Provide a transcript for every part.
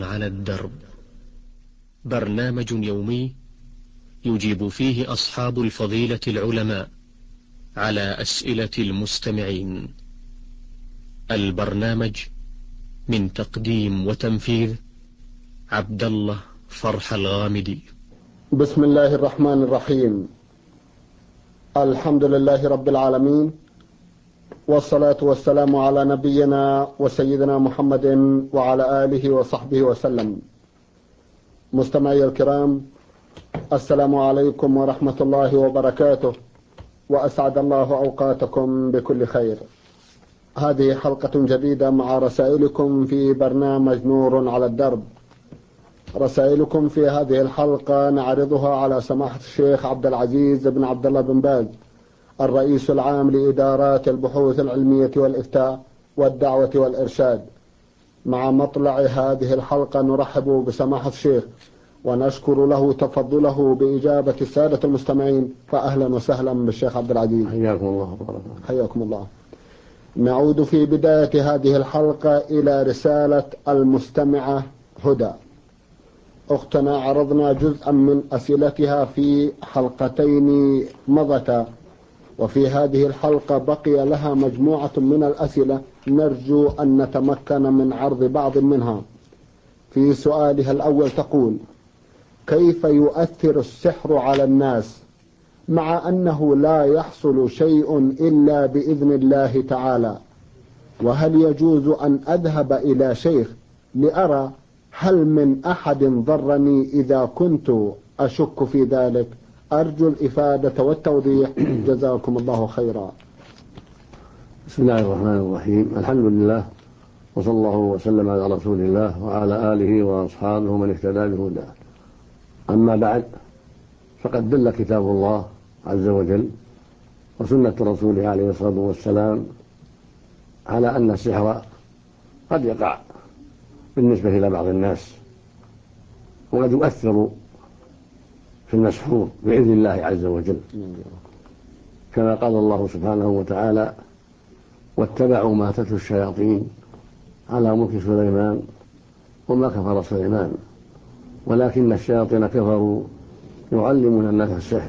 على الدرب، برنامج يومي يجيب فيه أصحاب الفضيلة العلماء على أسئلة المستمعين. البرنامج من تقديم وتنفيذ عبد الله فرح الغامدي. بسم الله الرحمن الرحيم. الحمد لله رب العالمين، والصلاة والسلام على نبينا وسيدنا محمد وعلى آله وصحبه وسلم. مستمعي الكرام، السلام عليكم ورحمة الله وبركاته، وأسعد الله أوقاتكم بكل خير. هذه حلقة جديدة مع رسائلكم في برنامج نور على الدرب. رسائلكم في هذه الحلقة نعرضها على سماحة الشيخ عبد العزيز بن عبد الله بن باز، الرئيس العام لإدارات البحوث العلمية والإفتاء والدعوة والإرشاد. مع مطلع هذه الحلقة نرحب بسماحة الشيخ ونشكر له تفضله بإجابة السادة المستمعين، فأهلا وسهلا بالشيخ عبد العزيز. حياكم الله. حياكم الله. نعود في بداية هذه الحلقة إلى رسالة المستمعة هدى. أختنا عرضنا جزءا من أسئلتها في حلقتين مضتا، وفي هذه الحلقة بقي لها مجموعة من الأسئلة نرجو أن نتمكن من عرض بعض منها. في سؤالها الأول تقول: كيف يؤثر السحر على الناس مع أنه لا يحصل شيء إلا بإذن الله تعالى؟ وهل يجوز أن أذهب إلى شيخ لأرى هل من أحد ضرني إذا كنت أشك في ذلك؟ أرجو الإفادة والتوضيح، جزاكم الله خيرا. بسم الله الرحمن الرحيم. الحمد لله، وصلى الله وسلم على رسول الله وعلى آله وأصحابه ومن اهتدى بهداه. أما بعد، فقد دل كتاب الله عز وجل وسنة رسوله عليه الصلاة والسلام على أن السحر قد يقع بالنسبة إلى بعض الناس، وقد يؤثر في المسحور بإذن الله عز وجل، كما قال الله سبحانه وتعالى: واتبعوا ما تتلو الشياطين على ملك سليمان وما كفر سليمان ولكن الشياطين كفروا يعلمون الناس السحر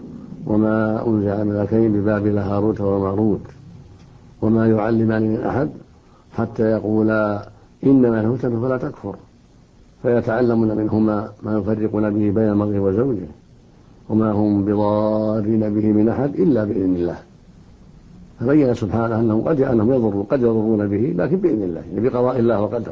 وما أنزل على الملكين ببابل هاروت وماروت وما يعلمان من أحد حتى يقولا إنما الفتن فلا تكفر فيتعلمون منهما ما يفرقون به بين المرء وزوجه وما هم بضارين به من أحد إلا بإذن الله. فبين سبحانه أنهم قد يضرون به لكن بإذن الله، يعني بقضاء الله وقدره.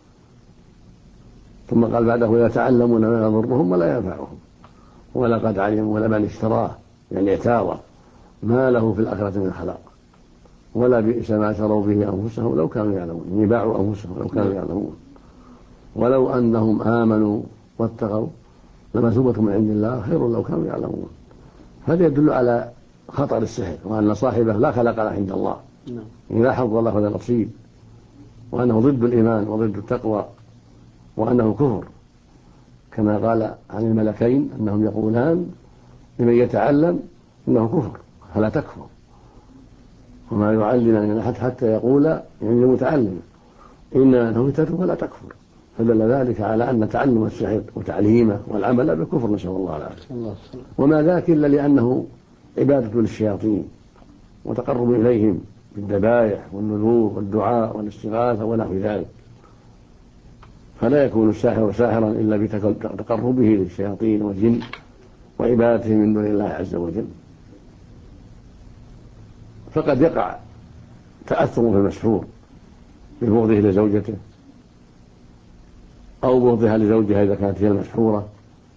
ثم قال بعده: يتعلمون ما يضرهم ولا ينفعهم ولقد علموا لمن اشتراه، يعني اعتاض ما له في الآخرة من خلاق ولا بئس ما شروا به أنفسهم لو كانوا يعلمون، يعني باعوا أنفسهم لو كانوا يعلمون. ولو أنهم آمنوا واتقوا لمثوبة من عند الله خير لو كانوا يعلمون. هذا يدل على خطر السحر، وأن صاحبه لا خلق له عند الله، لا حظ له ولا نصيب، وأنه ضد الإيمان وضد التقوى، وأنه كفر، كما قال عن الملكين أنهم يقولان لمن يتعلم إنه كفر فلا تكفر وما يعلم من أحد حتى يقول، يعني المتعلم، إنما أنه فتنة فلا تكفر. فدل ذلك على أن تعلم السحر وتعليمه والعمل بالكفر، نسأل الله العافية. وما ذاك إلا لأنه عبادة للشياطين وتقرب إليهم بالذبائح والنذور والدعاء والاستغاثة ونحو ذلك، فلا يكون الساحر ساحرا إلا بتقربه للشياطين والجن وعبادته من دون الله عز وجل. فقد يقع تأثر في المسحور ببغضه لزوجته أو بغضها لزوجها إذا كانت هي المسحورة،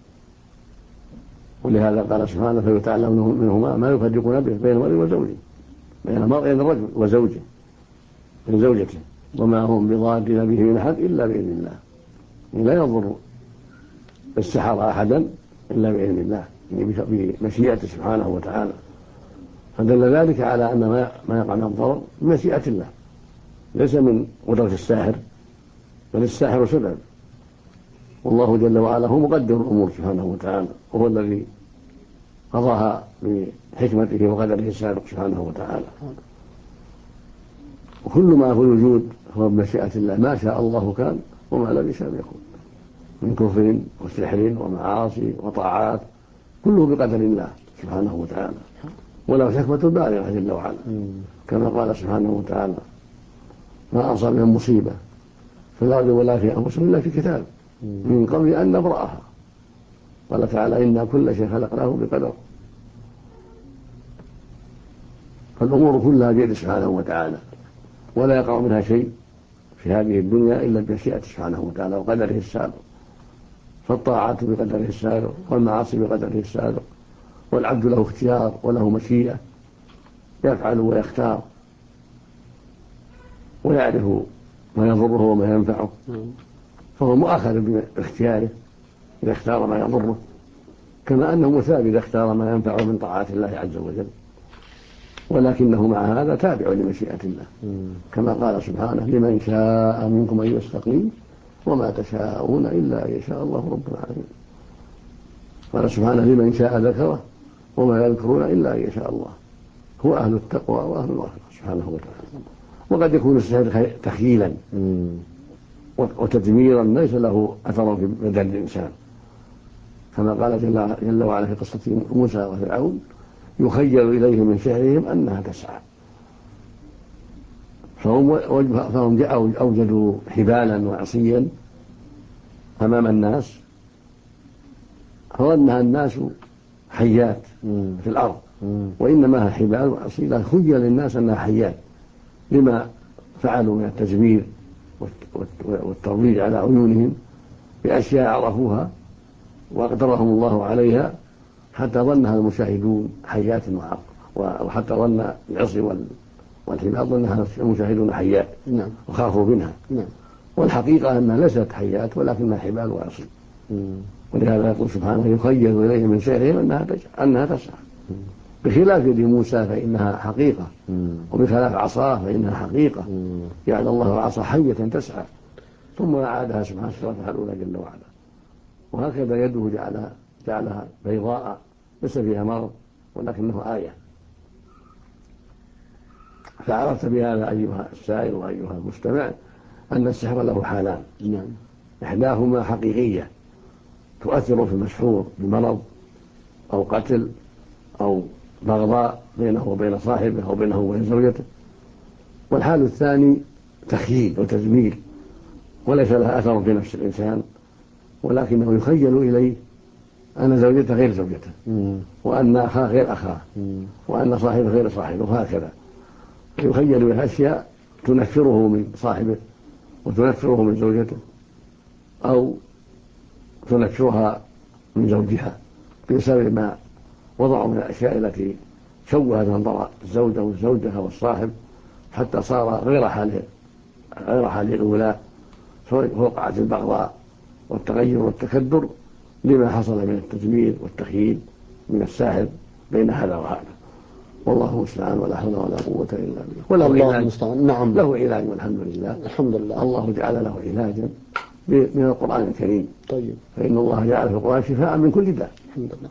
ولهذا قال سبحانه: فيتعلمون منهما ما يفرقون به بين المرء وزوجه، بين الرجل وزوجه من زوجته وما هم بضارين به من أحد إلا بإذن الله. لا يضر السحر أحدا إلا بإذن الله، يعني بمشيئته سبحانه وتعالى. فدل ذلك على أن ما يقع من الضرر بمشيئة الله، ليس من قدرة الساحر، بل الساحر سبب، والله جل وعلا هو مقدر الأمور سبحانه وتعالى، وهو الذي قضاها بحكمته وقدره السابق سبحانه وتعالى. وكل ما في الوجود هو بمشيئة الله، ما شاء الله كان وما لم يشاء يكون. من كفر وسحر ومعاصي وطاعات، كله بقدر الله سبحانه وتعالى، وله حكمة بالغة جل وعلا، كما قال سبحانه وتعالى: ما أصاب من مصيبة في الأرض ولا في أنفسهم إلا في كتاب من قبل أن نبرأها. قال تعالى: إنا كل شيء خلقناه بقدر. فالأمور كلها بيده سبحانه وتعالى، ولا يقع منها شيء في هذه الدنيا إلا بمشيئته سبحانه وتعالى وقدره السابق. فالطاعات بقدره السابق، والمعاصي بقدره السابق، والعبد له اختيار وله مشيئة، يفعل ويختار ويعرف ما يضره وما ينفعه، فهو مؤاخذ باختياره إذا اختار ما يضره، كما أنه مثاب إذا اختار ما ينفعه من طاعات الله عز وجل، ولكنه مع هذا تابع لمشيئة الله، كما قال سبحانه: لمن شاء منكم أن يستقيم وما تشاءون إلا أن يشاء الله رب العالمين. قال سبحانه: لمن شاء ذكره وما يذكرون إلا أن يشاء الله. هو أهل التقوى وأهل المغفرة سبحانه وتعالى. وقد يكون السحر تخييلا وتدميرا ليس له أثر في بدن الإنسان، كما قال جل وعلا في قصة موسى وفرعون: يخيل إليه من سحرهم أنها تسعى. فهم أوجدوا حبالا وعصيا أمام الناس، فظنها الناس حيات في الأرض، وإنما هي حبال وعصي، لا خيل للناس أنها حيات لما فعلوا من التزوير والترويج على عيونهم بأشياء عرفوها وأقدرهم الله عليها، حتى ظنها المشاهدون حيات وحتى ظن العصي والحبال ظنها المشاهدون حيات وخافوا منها. والحقيقة أنها ليست حيات ولكنها حبال وعصي. ولهذا يقول سبحانه: يخيل إليه من سحرهم أنها تسعى، بخلاف يد موسى فإنها حقيقة، وبخلاف عصاه فإنها حقيقة. جعل الله العصا حية تسعى ثم أعادها سبحانه صفاتها الأولى جل وعلا. وهكذا يده جعلها بيضاء ليس فيها مرض ولكنه آية. فعرفت بهذا أيها السائل وأيها المستمع أن السحر له حالان: إحداهما حقيقية تؤثر في المسحور بمرض أو قتل أو بغضاء بينه وبين صاحبه أو بينه وبين زوجته. والحال الثاني تخييل وتزميل وليس لها أثر في نفس الإنسان، ولكنه يخيل إليه أن زوجته غير زوجته، وأن أخاه غير أخاه، وأن صاحبه غير صاحبه، وهكذا يخيل إليه أشياء تنفره من صاحبه وتنفره من زوجته أو تنفرها من زوجها بسبب ما وضعوا من الأشياء التي شوهت منظر الزوجة والزوجة والصاحب، حتى صار غير حال الأولى، فوقعت البغضاء والتغير والتكدر لما حصل من التجميل والتخييل من الساحر بين هذا وهذا. والله المستعان، ولا حول ولا قوة إلا بالله. الله المستعان. نعم، له علاج والحمد لله. الحمد لله. الله جعل له علاجا من القرآن الكريم. طيب. فإن الله جعل في القرآن شفاء من كل داء. الحمد لله.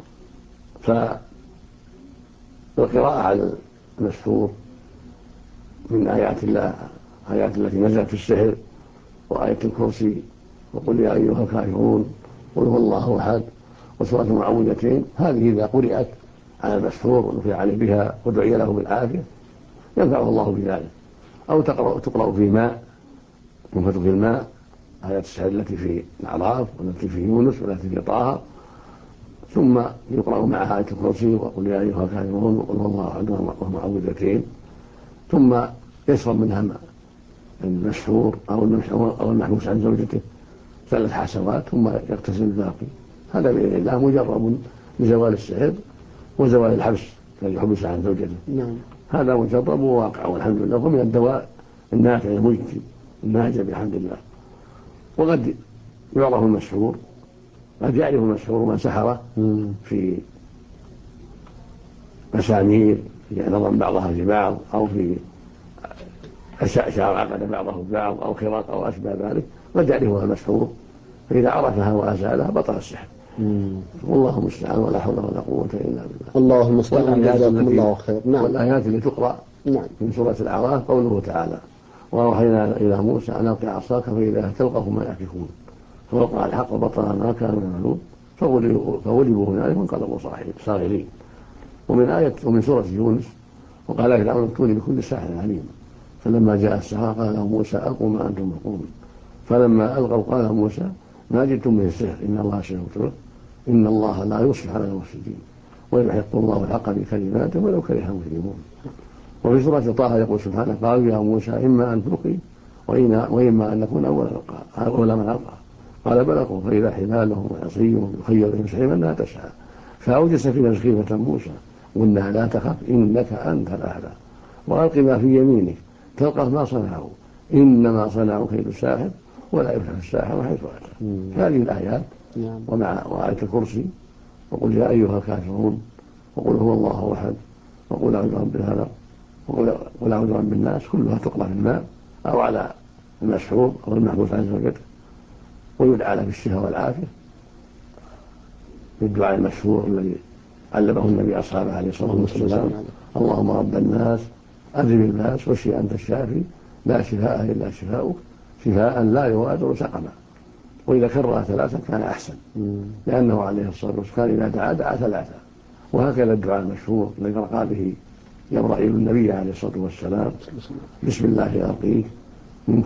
فالقراءة على المسحور من آيات الله، آيات التي نزلت في السحر، وآية الكرسي، وقل يا أيها الكافرون، قل هو الله أحد، وسورة المعوذتين، هذه إذا قرأت على المسحور ونفي عليه بها ودعي له بالعافية ينفعه الله بذلك. أو تقرأ في ماء، تنفث في الماء، آيات السحر التي في الأعراف والتي في يونس والتي في طه، ثم يقرأ معها آية الكرسي وقل يا أيها الكافرون وقل هو الله أحد والمعوذتين، ثم يشرب منها المسحور أو المحبوس عن زوجته 3 حسوات ثم يغتسل الباقي. هذا بإذن الله مجرب لزوال السحر وزوال الحبس الذي يحبس عن زوجته. هذا مجرب وواقع والحمد لله، ومن الدواء النافع المجدي الناجع بحمد الله. وقد يعرف المسحور، قد يعرف المسحور من سحره في مسامير نظم بعضها في بعض، أو في أشعار عقد بعضه ببعض، أو خراق أو أشبه ذلك، قد يعرفها المسحور، فإذا عرفها وأزالها بطل السحر. والله المستعان، ولا حول ولا قوة إلا بالله. الله المستعان، جزاكم الله خير. والآيات التي تقرأ من سورة الأعراف قوله تعالى: وأوحينا إلى موسى أن ألق عصاك فإذا تلقف ما يأفكون. فوقع الحق وبطل ما كانوا يعملون فغلبوا هنالك وانقلبوا صاغرين. ومن سورة يونس وقال فرعون ائتوني بكل ساحر عليم فلما جاء السحرة قال لهم موسى ألقوا ما أنتم ملقون فلما ألقوا قال موسى ما جئتم به السحر إن الله سيبطله إن الله لا يصلح على المفسدين ويحق الله الحق بكلماته ولو كره المجرمون. وفي سورة طه يقول سبحانه قالوا يا موسى إما أن تلقي وإما أن نكون أول من ألقى قال بل ألقوا فإذا حبالهم وعصيهم يخيل بهم سحرا لا تسعى فأوجس في نفسه خيفة موسى قلنا لا تخف إنك أنت الأعلى وألق ما في يمينك تلقف ما صنعوا إنما صنعوا كيد الساحر ولا يفلح الساحر حيث أتى. هذه الآيات ومع وآية الكرسي وقل يا أيها الكافرون وقل هو الله أحد وقل أعوذ برب الفلق وقل أعوذ برب الناس كلها تقرأ في الماء أو على المسحور أو المحبوس عن زوجته ويدعى له بالشفاء والعافية بالدعاء المشهور الذي علمه النبي أصحابه عليه الصلاة والسلام اللهم رب الناس أذهب الباس واشف أنت الشافي لا شفاء إلا شفاؤك شفاء لا يغادر سقما. وإذا كرر ثلاثة كان أحسن لأنه عليه الصلاة والسلام إذا دعا ثلاثة. وهكذا الدعاء المشهور الذي رقى به جبرائيل النبي عليه الصلاة والسلام بسم الله أرقيك من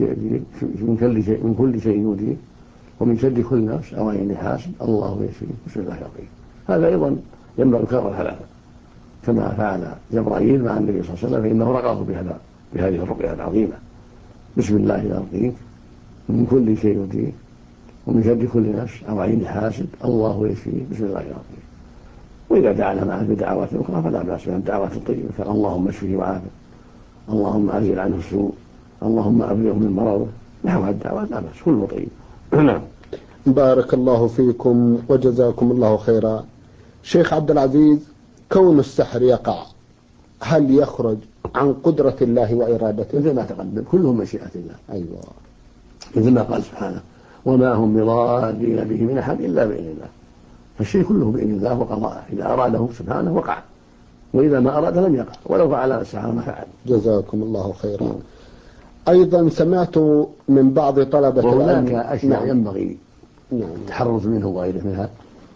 كل شيء يؤذيك ومن شر كل نفس أو عين حاسد الله يشفيك بسم الله أرقيك. هذا أيضا ينبغي كرر ثلاثة كما فعل جبرائيل مع النبي صلى الله عليه وسلم فإنه رقاه بهذه الرقية العظيمة بسم الله أرقيك من كل شيء يؤذيك ومن شر كل نفس أو عين حاسد الله يشفيك بسم الله أرقيك. وإذا دعانا معه بدعوات أخرى فلا بأس بها الدعوات الطيبة اللهم اشفه وعافه اللهم أزل عنه السوء اللهم أبلغه من مرضه نحو الدعوات لا بأس كله طيب. نعم. بارك الله فيكم وجزاكم الله خيرا. شيخ عبد العزيز، كون السحر يقع هل يخرج عن قدرة الله وإرادته؟ مثل ما تقدم كلهم مشيئة الله. أيوة. مثل ما قال سبحانه وما هم بضارين به من أحد إلا بإذن الله. فالشيء كله بإذن الله وقضاءه إذا أراده سبحانه وقع وإذا ما أراد لم يقع ولو فعل السحر ما فعل. جزاكم الله خيرا. أيضا سمعت من بعض طلبة وهناك أشياء ينبغي التحرز منه وغيره منها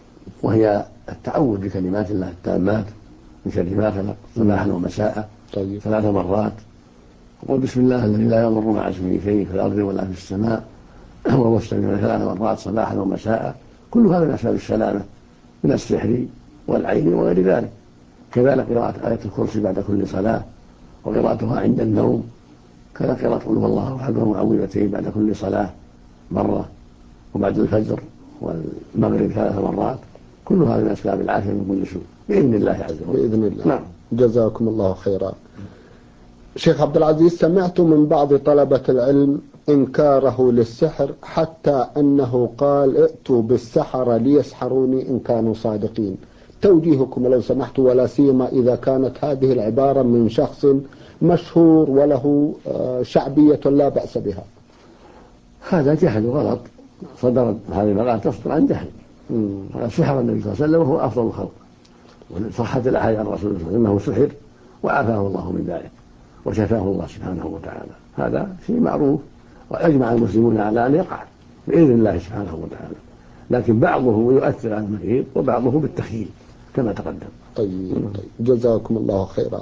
وهي التعوذ بكلمات الله التامات من شر ما خلق صباحا ومساء 3 مرات وقل بسم الله الذي لا يضر مع اسمه شيء في الأرض ولا في السماء وهو السميع 3 مرات صباحا ومساء كل هذا من أسباب السلامة من السحر والعين وغير ذلك. كذلك قراءة آية الكرسي بعد كل صلاة وقراءتها عند النوم كذا قراءة قل هو الله أحد ومعوذتين بعد كل صلاة مرة وبعد الفجر والمغرب 3 مرات كل هذا من أسباب العافية من كل سوء بإذن الله عز وجل. بإذن الله. نعم. جزاكم الله خيرا. شيخ عبد العزيز، سمعت من بعض طلبة العلم إنكاره للسحر حتى أنه قال ائتوا بالسحرة ليسحروني إن كانوا صادقين. توجيهكم لو سمحت ولا سيما إذا كانت هذه العبارة من شخص مشهور وله شعبية لا بأس بها. هذا جهل وغلط صدر هذه المقالة تصدر عن جهل. سحر النبي صلى الله عليه وسلم وهو أفضل الخلق وصحت الأحاديث عن رسول الله أنه سحر وعافاه الله من ذلك وشفاه الله سبحانه وتعالى. هذا شيء معروف وأجمع المسلمون على أن يقع بإذن الله سبحانه وتعالى لكن بعضه يؤثر على المريض وبعضه بالتخييل كما تقدم. طيب جزاكم الله خيرا.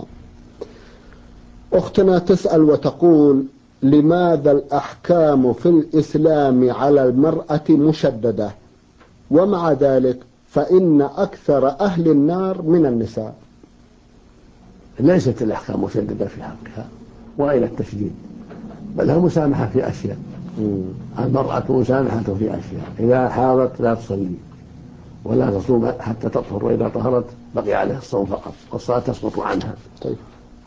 أختنا تسأل وتقول لماذا الأحكام في الإسلام على المرأة مشددة ومع ذلك فإن أكثر أهل النار من النساء؟ ليست الأحكام مشددة في حقها وإلى التشديد بل هي مسامحة في أشياء. المرأة مسامحة في أشياء إذا حاضت لا تصلي ولا تصوم حتى تطهر وإذا طهرت بقي عليها الصوم فقط والصلاة تسقط عنها. طيب.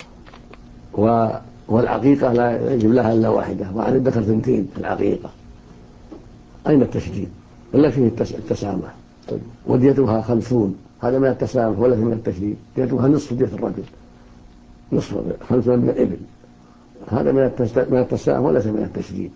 والعقيقة لا يجب لها إلا واحدة وعن الذكر 2 العقيقة. أين التشديد؟ إلا فيه التسامح. طيب. وديتها 50 هذا من التسامح ولا من التشديد. ديتها نصف دية الرجل نصف 5 من الإبل هذا من التسامح وليس من التشديد.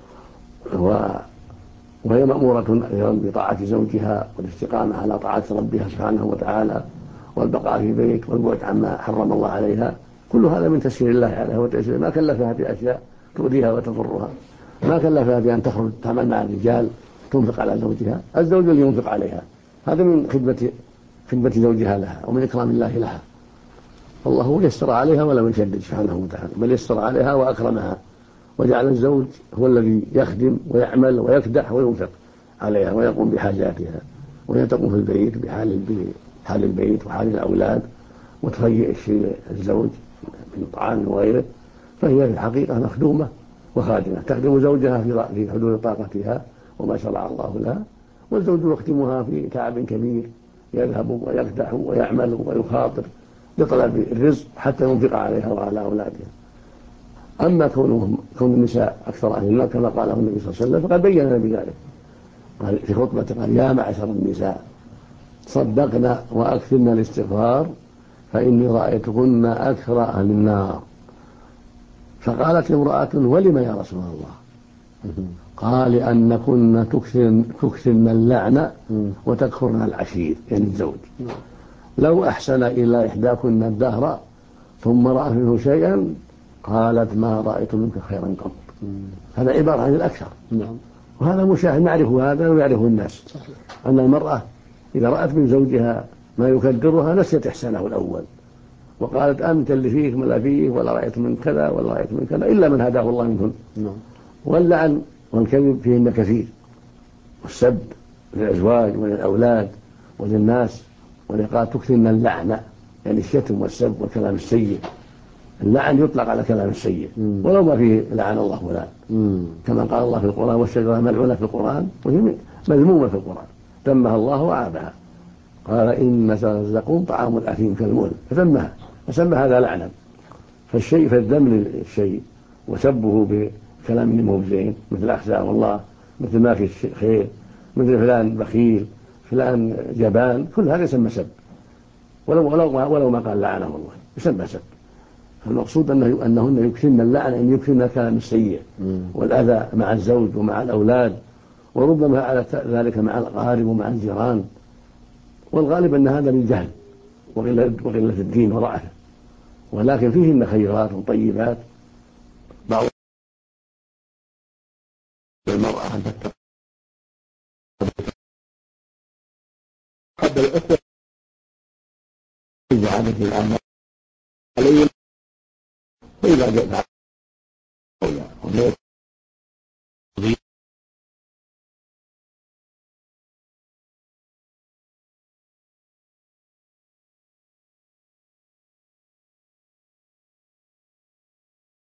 وهي مأمورة أيضا بطاعة زوجها والاستقامة على طاعة ربها سبحانه وتعالى والبقاء في بيت والبعد عما حرم الله عليها. كل هذا من تسهيل الله عليها وتيسير. ما كلفها بأشياء تؤذيها وتضرها ما كلفها بأن تخرج تعمل مع الرجال تنفق على زوجها، الزوج اللي ينفق عليها، هذا من خدمة زوجها لها ومن إكرام الله لها. الله يسر عليها ولم يشدد سبحانه وتعالى، بل يسر عليها وأكرمها، وجعل الزوج هو الذي يخدم ويعمل ويكدح وينفق عليها ويقوم بحاجاتها، وهي تقوم في البيت بحال البيت وحال الأولاد، وتهيئ الشيء الزوج من طعام وغيره، فهي في الحقيقة مخدومة وخادمة، تخدم زوجها في حدود طاقتها وما شرع الله لها، والزوج يخدمها في تعب كبير، يذهب ويكدح ويعمل ويخاطر لطلب الرزق حتى ينفق عليها وعلى أولادها. أما كون النساء أكثر أهل النار كما قاله النبي صلى الله عليه وسلم فقد بين لنا بذلك، قال في خطبته قال: يا معشر النساء صدقنا وأكثرنا الاستغفار فإني رأيتكن أكثر أهل النار. فقالت امرأة: ولم يا رسول الله؟ قال: لأنكن تكثرن اللعنة وتكفرن العشير، يعني الزوج. لو أحسن إلى إحداكن الدهر ثم رأى منه شيئا قالت: ما رأيت منك خيرا قط. هذا عبارة عن الأكثر، وهذا مشاهد نعرف هذا ويعرفه الناس، أن المرأة إذا رأت من زوجها ما يكدرها نسيت إحسانه الأول، وقالت: أنت اللي فيك ولا فيه، ولا رأيت من كذا ولا رأيت من كذا، إلا من هداه الله منهن. واللعن والكذب فيهن كثير، والسب للأزواج وللأولاد وللناس، ولقد تكثرن اللعنة، يعني الشتم والسب والكلام السيء. اللعن يطلق على كلام السيء ولو ما فيه لعن الله فلان، كما قال الله في القرآن: والشجرة ملعونة في القرآن وهي مذمومة في القرآن ذمها الله وعابها. قال: إن مثل الزقوم طعام الأثيم كالمهل، فذمها فسمى هذا لعنا. فالذم للشيء وسبه بكلام مو بزين، مثل أخزى والله، مثل ما في خير، مثل فلان بخيل، فلان جبان، كل هذا يسمى سب، ولو ما قال لعنه الله يسمى سب. فالمقصود أنهن يكثرن اللعن، أن يكثرن الكلام السيء والأذى مع الزوج ومع الأولاد، وربما على ذلك مع الأقارب ومع الجيران. والغالب أن هذا من جهل وقلة الدين وضعفه، ولكن فيهن خيرات وطيبات. بعض المرأة أن تتقى قد الأخوة إذا عادت الأعمال عليهم، وإذا جاءت